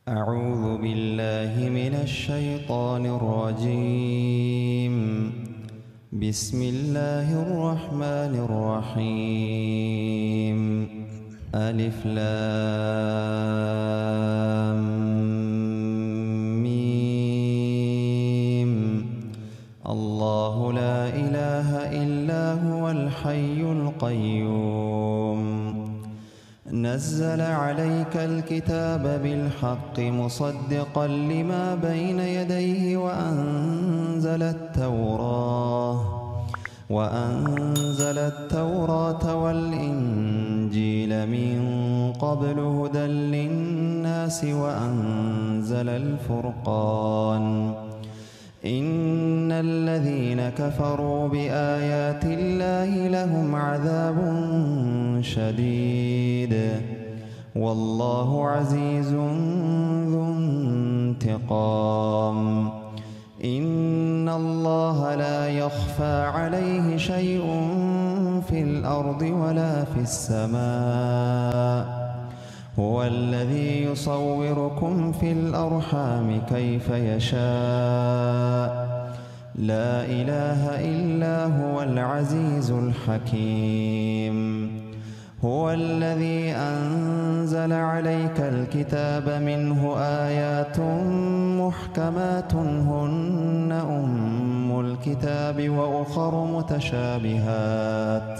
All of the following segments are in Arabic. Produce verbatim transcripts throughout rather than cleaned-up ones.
أعوذ بالله من الشيطان الرجيم. بسم الله الرحمن الرحيم. ألف لام ميم. الله لا إله إلا هو الحي القيوم. نزل عليك الكتاب بالحق مصدقا لما بين يديه وأنزل التوراة وأنزل التوراة والإنجيل من قبل هدى للناس وأنزل الفرقان. إن الذين كفروا بآيات الله لهم عذاب شديد والله عزيز ذو انتقام. إن الله لا يخفى عليه شيء في الأرض ولا في السماء. هو الذي يصوركم في الأرحام كيف يشاء. لا إله إلا هو العزيز الحكيم. هو الذي أنزل عليك الكتاب منه آيات محكمات هن أم الكتاب وأخر متشابهات.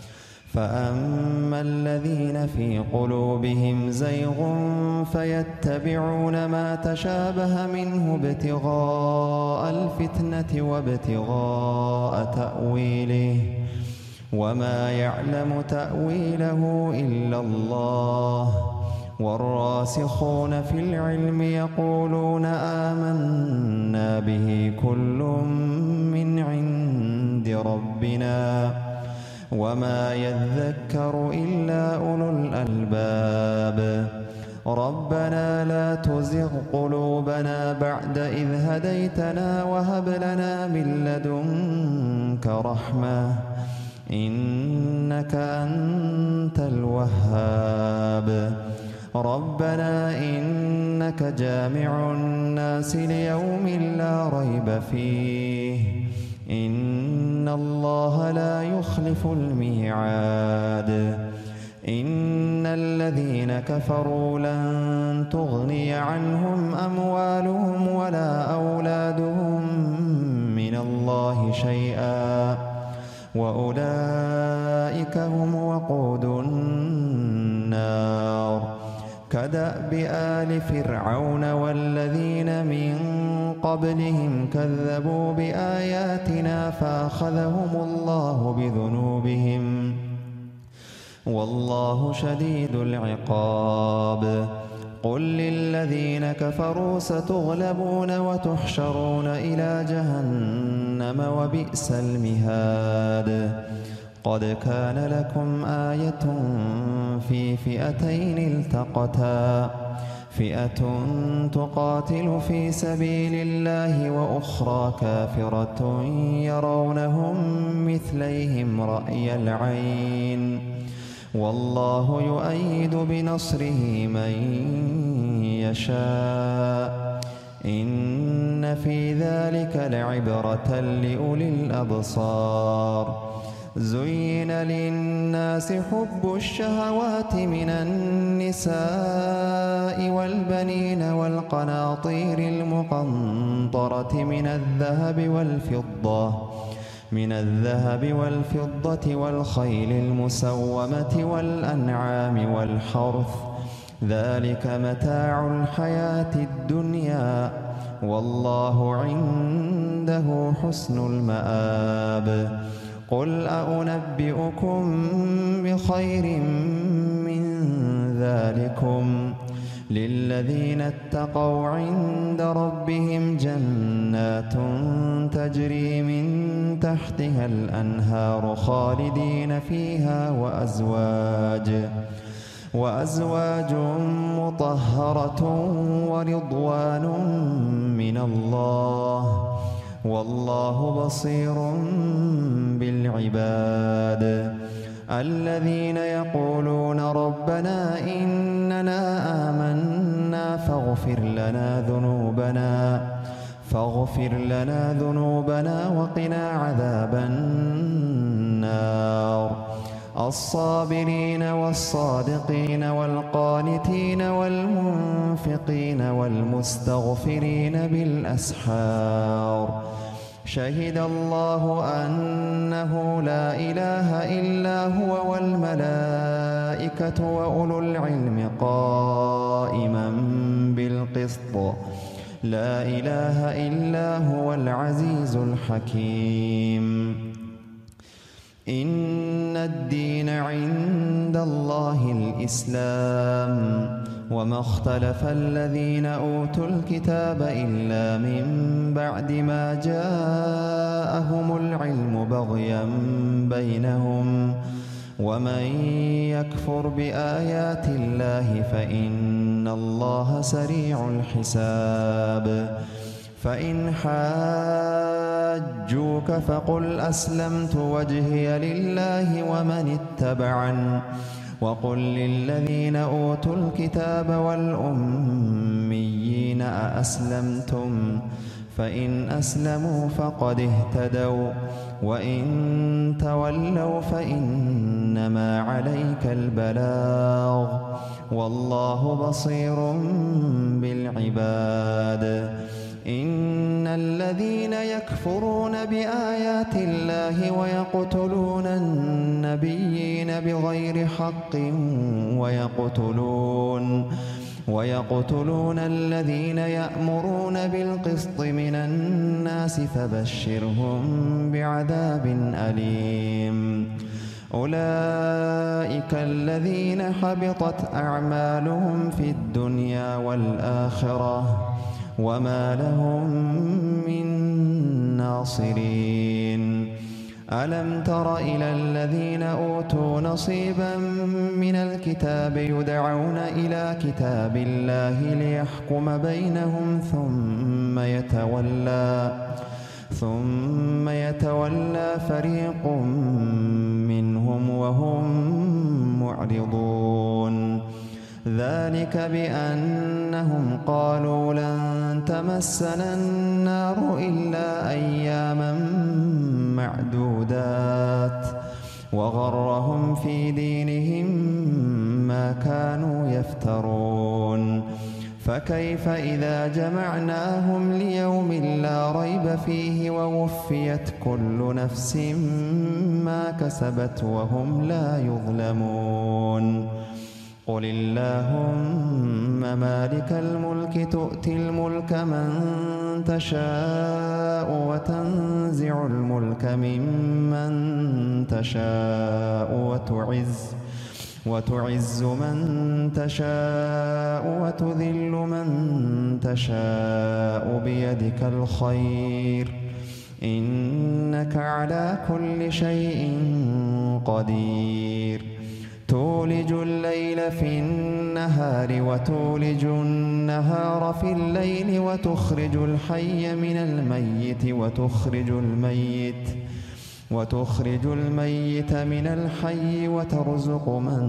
فأما الذين في قلوبهم زيغ فيتبعون ما تشابه منه ابتغاء الفتنة وابتغاء تأويله وما يعلم تأويله إلا الله. والراسخون في العلم يقولون آمنا به كل من عند ربنا وما يذكر إلا أولو الألباب. ربنا لا تزغ قلوبنا بعد إذ هديتنا وهب لنا من لدنك رحمة إنك أنت الوهاب. ربنا إنك جامع الناس ليوم لا ريب فيه إن الله لا يخلف الميعاد. إن الذين كفروا لن تغني عنهم أموالهم ولا أولادهم من الله شيئا وأولئك هم وقود النار. كدأب آل فرعون والذين من قبلهم كذبوا بآياتنا فأخذهم الله بذنوبهم والله شديد العقاب. قل للذين كفروا ستغلبون وتحشرون إلى جهنم وبئس المهاد. قد كان لكم آية في فئتين التقتا فئة تقاتل في سبيل الله وأخرى كافرة يرونهم مثليهم رأي العين والله يؤيد بنصره من يشاء. إن في ذلك لعبرة لأولي الأبصار. زين للناس حب الشهوات من النساء والبنين والقناطير المقنطرة من الذهب والفضة من الذهب والفضة والخيل المسومة والأنعام والحرث ذلك متاع الحياة الدنيا والله عنده حسن المآب. قل أنبئكم بخير من ذلكم للذين اتقوا عند ربهم جنات تجري من تحتها الأنهار خالدين فيها وأزواج وأزواج مطهرة ورضوان من الله والله بصير بالعباد. الذين يقولون ربنا إننا آمنا آمنا فاغفر لنا ذنوبنا فاغفر لنا ذنوبنا وقنا عذاب النار الصابرين والصادقين والقانتين والمنفقين والمستغفرين بالأسحار شهد الله أنه لا إله إلا هو والملائكة وأولو العلم قائما بالقسط لا إله إلا هو العزيز الحكيم إن الدين عند الله الإسلام وما اختلف الذين أوتوا الكتاب إلا من بعد ما جاءهم العلم بغيا بينهم ومن يكفر بآيات الله فإن الله سريع الحساب فإن حاجوك فقل أسلمت وجهي لله ومن اتبعن وقل للذين أوتوا الكتاب والأميين أأسلمتم فإن أسلموا فقد اهتدوا وإن تولوا فإنما عليك البلاغ والله بصير بالعباد إن الذين يكفرون بآيات الله ويقتلون النبيين بغير حق ويقتلون ويقتلون الذين يأمرون بالقسط من الناس فبشرهم بعذاب أليم أولئك الذين حبطت أعمالهم في الدنيا والآخرة وما لهم من ناصرين ألم تر إلى الذين أوتوا نصيبا من الكتاب يدعون إلى كتاب الله ليحكم بينهم ثم يتولى ثم يتولى فريق منهم وهم معرضون ذلك بأنهم قالوا لن تمسنا النار إلا أياما معدودات وغرهم في دينهم ما كانوا يفترون فكيف إذا جمعناهم ليوم لا ريب فيه ووفيت كل نفس ما كسبت وهم لا يظلمون قل اللهم مالك الملك تؤتي الملك من تشاء وتنزع الملك ممن تشاء وتعز وتعز من تشاء وتذل من تشاء بيدك الخير إنك على كل شيء قدير تولج الليل في النهار وتولج النهار في الليل وتخرج الحي من الميت وتخرج الميت وتخرج الميت من الحي وترزق من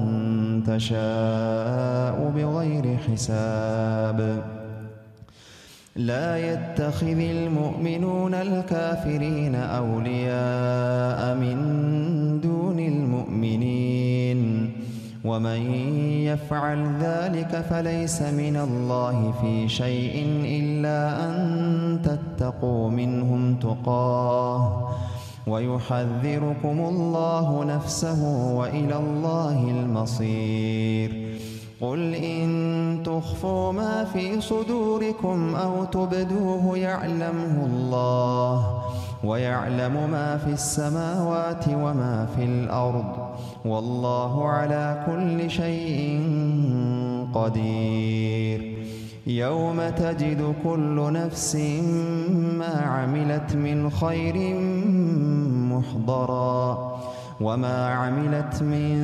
تشاء بغير حساب لا يتخذ المؤمنون الكافرين أولياء من دون المؤمنين ومن يفعل ذلك فليس من الله في شيء إلا أن تتقوا منهم تقاه ويحذركم الله نفسه وإلى الله المصير قل إن تخفوا ما في صدوركم أو تبدوه يعلمه الله ويعلم ما في السماوات وما في الأرض والله على كل شيء قدير يوم تجد كل نفس ما عملت من خير محضرا وما عملت من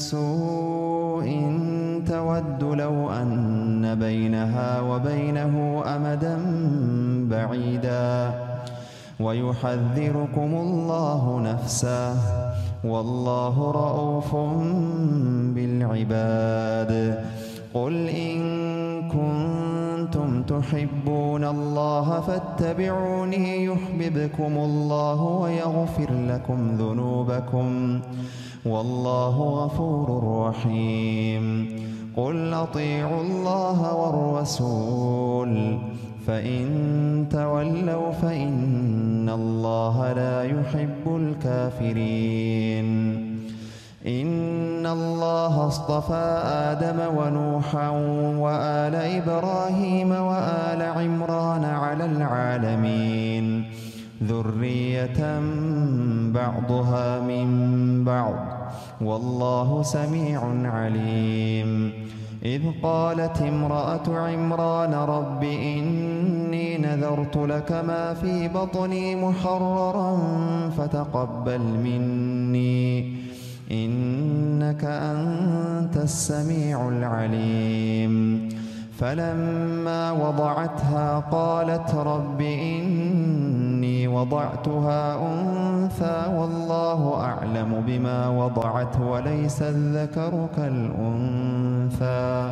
سوء تود لو أن بينها وبينه أمدا بعيدا ويحذركم الله نفسه والله رءوف بالعباد قل إن كنتم كنتم تحبون الله فاتبعوني يحببكم الله ويغفر لكم ذنوبكم والله غفور رحيم. قل أطيعوا الله والرسول فإن تولوا فإن الله لا يحب الكافرين. إن الله اصطفى آدم ونوحا وآل إبراهيم وآل عمران على العالمين ذرية بعضها من بعض والله سميع عليم. إذ قالت امرأة عمران رب إني نذرت لك ما في بطني محررا فتقبل مني إنك أنت السميع العليم. فلما وضعتها قالت رب إني وضعتها أنثى والله أعلم بما وضعت وليس الذكر كالأنثى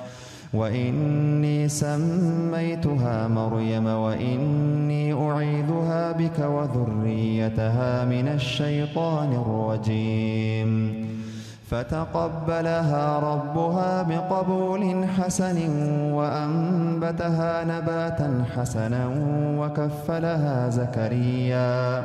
وإني سميتها مريم وإني أعيذها بك وذريتها من الشيطان الرجيم. فتقبلها ربها بقبول حسن وأنبتها نباتا حسنا وكفلها زكريا.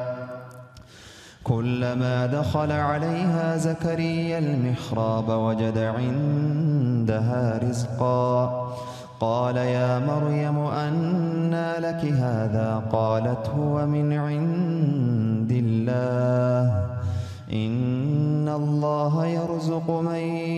كلما دخل عليها زكريا المحراب وجد عندها رزقا قال يا مريم أنى لك هذا قالت هو من عند الله إن الله يرزق من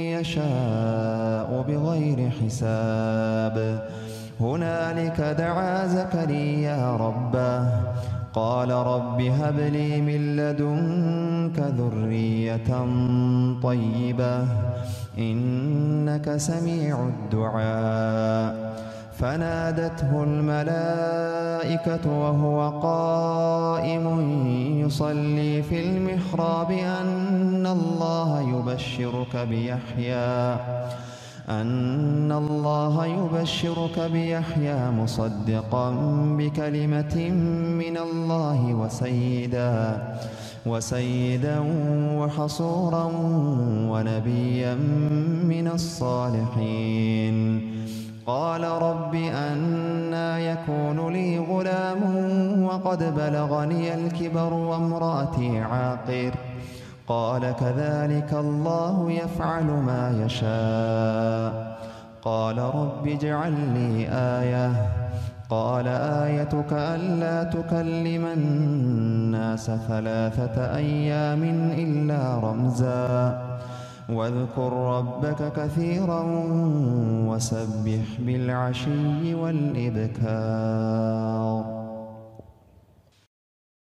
يشاء بغير حساب. هنالك دعا زكريا ربه قال رب هب لي من لدنك ذرية طيبة إنك سميع الدعاء. فنادته الملائكة وهو قائم يصلي في المحراب أن الله يبشرك بيحيى أن الله يبشرك بيحيى مصدقا بكلمة من الله وسيدا وسيدا وحصورا ونبيا من الصالحين. قال رب أنى يكون لي غلام وقد بلغني الكبر وامرأتي عاقر قال كذلك الله يفعل ما يشاء. قال رب اجعل لي آية قال آيتك ألا تكلم الناس ثلاثة أيام إلا رمزا واذكر ربك كثيرا وسبح بالعشي والإبكار.